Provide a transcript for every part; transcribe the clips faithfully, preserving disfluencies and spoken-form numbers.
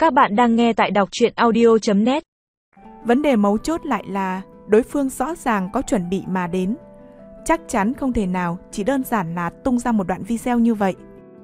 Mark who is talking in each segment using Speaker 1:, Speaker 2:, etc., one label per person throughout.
Speaker 1: Các bạn đang nghe tại đọc truyện audio chấm net.
Speaker 2: Vấn đề mấu chốt lại là đối phương rõ ràng có chuẩn bị mà đến. Chắc chắn không thể nào chỉ đơn giản là tung ra một đoạn video như vậy.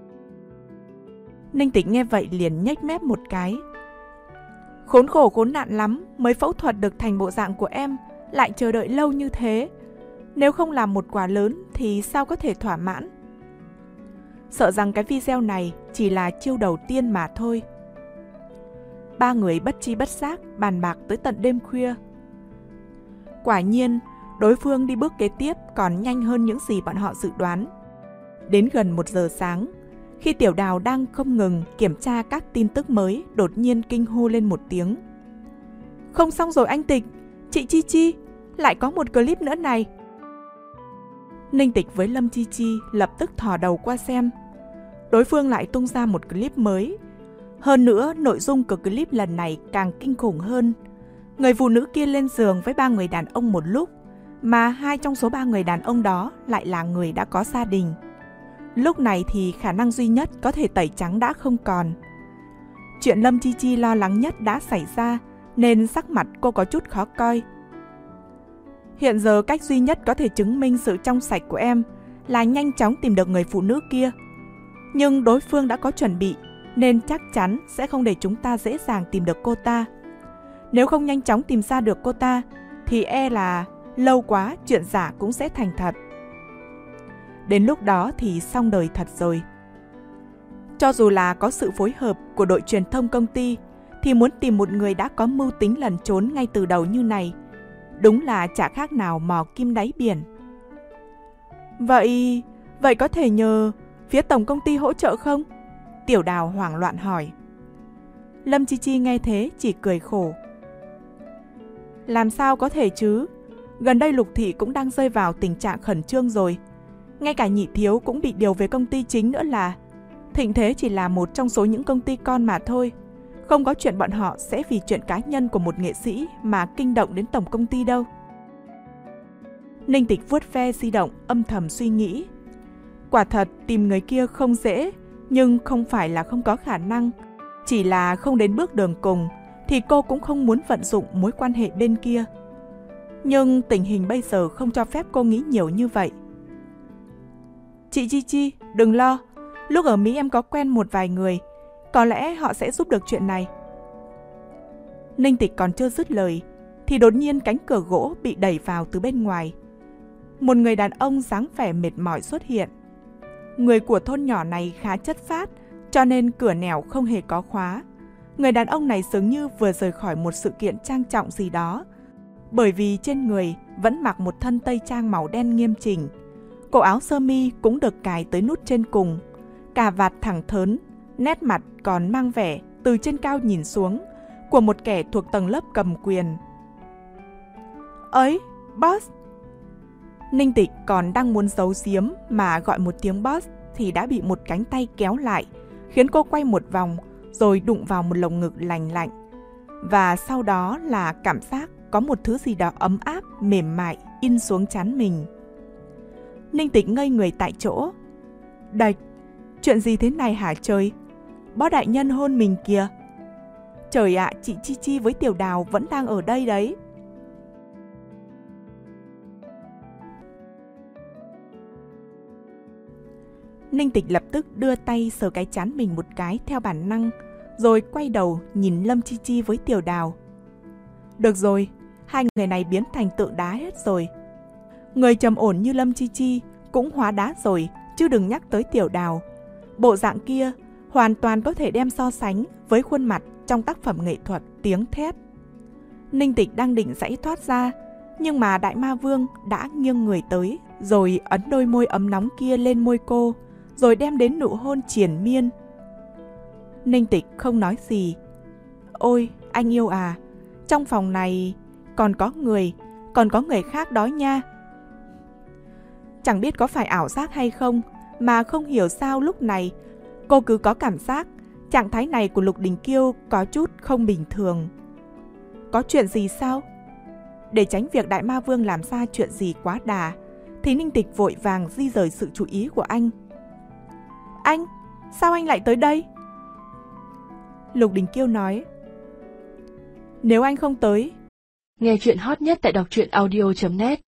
Speaker 2: Ninh Tịch nghe vậy liền nhếch mép một cái. Khốn khổ khốn nạn lắm mới phẫu thuật được thành bộ dạng của em, lại chờ đợi lâu như thế. Nếu không làm một quả lớn thì sao có thể thỏa mãn. Sợ rằng cái video này chỉ là chiêu đầu tiên mà thôi. Ba người bất tri bất giác bàn bạc tới tận đêm khuya. Quả nhiên, đối phương đi bước kế tiếp còn nhanh hơn những gì bọn họ dự đoán. Đến gần một giờ sáng, khi Tiểu Đào đang không ngừng kiểm tra các tin tức mới, đột nhiên kinh hô lên một tiếng. Không xong rồi anh Tịch, chị Chi Chi, lại có một clip nữa này. Ninh Tịch với Lâm Chi Chi lập tức thò đầu qua xem. Đối phương lại tung ra một clip mới. Hơn nữa, nội dung của clip lần này càng kinh khủng hơn. Người phụ nữ kia lên giường với ba người đàn ông một lúc, mà hai trong số ba người đàn ông đó lại là người đã có gia đình. Lúc này thì khả năng duy nhất có thể tẩy trắng đã không còn. Chuyện Lâm Chi Chi lo lắng nhất đã xảy ra, nên sắc mặt cô có chút khó coi. Hiện giờ cách duy nhất có thể chứng minh sự trong sạch của em là nhanh chóng tìm được người phụ nữ kia. Nhưng đối phương đã có chuẩn bị, nên chắc chắn sẽ không để chúng ta dễ dàng tìm được cô ta. Nếu không nhanh chóng tìm ra được cô ta, thì e là lâu quá chuyện giả cũng sẽ thành thật. Đến lúc đó thì xong đời thật rồi. Cho dù là có sự phối hợp của đội truyền thông công ty, thì muốn tìm một người đã có mưu tính lẩn trốn ngay từ đầu như này, đúng là chả khác nào mò kim đáy biển. Vậy, vậy có thể nhờ phía tổng công ty hỗ trợ không? Tiểu Đào hoảng loạn hỏi. Lâm Chi Chi nghe thế chỉ cười khổ. Làm sao có thể chứ? Gần đây Lục Thị cũng đang rơi vào tình trạng khẩn trương rồi. Ngay cả Nhị Thiếu cũng bị điều về công ty chính nữa là. Thịnh Thế chỉ là một trong số những công ty con mà thôi. Không có chuyện bọn họ sẽ vì chuyện cá nhân của một nghệ sĩ mà kinh động đến tổng công ty đâu. Ninh Tịch vuốt ve di động âm thầm suy nghĩ. Quả thật tìm người kia không dễ, nhưng không phải là không có khả năng. Chỉ là không đến bước đường cùng thì cô cũng không muốn vận dụng mối quan hệ bên kia. Nhưng tình hình bây giờ không cho phép cô nghĩ nhiều như vậy. Chị Chi Chi, đừng lo. Lúc ở Mỹ em có quen một vài người, có lẽ họ sẽ giúp được chuyện này. Ninh Tịch còn chưa dứt lời thì đột nhiên cánh cửa gỗ bị đẩy vào từ bên ngoài. Một người đàn ông dáng vẻ mệt mỏi xuất hiện. Người của thôn nhỏ này khá chất phác, cho nên cửa nẻo không hề có khóa. Người đàn ông này dường như vừa rời khỏi một sự kiện trang trọng gì đó, bởi vì trên người vẫn mặc một thân tây trang màu đen nghiêm chỉnh. Cổ áo sơ mi cũng được cài tới nút trên cùng, cà vạt thẳng thớn, nét mặt còn mang vẻ từ trên cao nhìn xuống của một kẻ thuộc tầng lớp cầm quyền. Ấy, boss! Ninh Tịch còn đang muốn giấu giếm mà gọi một tiếng boss thì đã bị một cánh tay kéo lại, khiến cô quay một vòng rồi đụng vào một lồng ngực lành lạnh. Và sau đó là cảm giác có một thứ gì đó ấm áp, mềm mại in xuống trán mình. Ninh Tịch ngây người tại chỗ. Đạch, chuyện gì thế này hả trời? Bó đại nhân hôn mình kìa. Trời ạ, chị Chi Chi với Tiểu Đào vẫn đang ở đây đấy. Ninh Tịch lập tức đưa tay sờ cái trán mình một cái theo bản năng, rồi quay đầu nhìn Lâm Chi Chi với Tiểu Đào. Được rồi, hai người này biến thành tượng đá hết rồi. Người trầm ổn như Lâm Chi Chi cũng hóa đá rồi, chứ đừng nhắc tới Tiểu Đào. Bộ dạng kia hoàn toàn có thể đem so sánh với khuôn mặt trong tác phẩm nghệ thuật Tiếng Thét. Ninh Tịch đang định giãy thoát ra, nhưng mà Đại Ma Vương đã nghiêng người tới, rồi ấn đôi môi ấm nóng kia lên môi cô, rồi đem đến nụ hôn triền miên. Ninh Tịch không nói gì. Ôi, anh yêu à, trong phòng này còn có người, còn có người khác đó nha. Chẳng biết có phải ảo giác hay không, mà không hiểu sao lúc này cô cứ có cảm giác trạng thái này của Lục Đình Kiêu có chút không bình thường. Có chuyện gì sao? Để tránh việc Đại Ma Vương làm ra chuyện gì quá đà, thì Ninh Tịch vội vàng di rời sự chú ý của anh. Anh, sao anh lại tới đây? Lục Đình Kiêu nói. Nếu anh không tới.
Speaker 3: Nghe chuyện hot nhất tại đọc truyện audio chấm net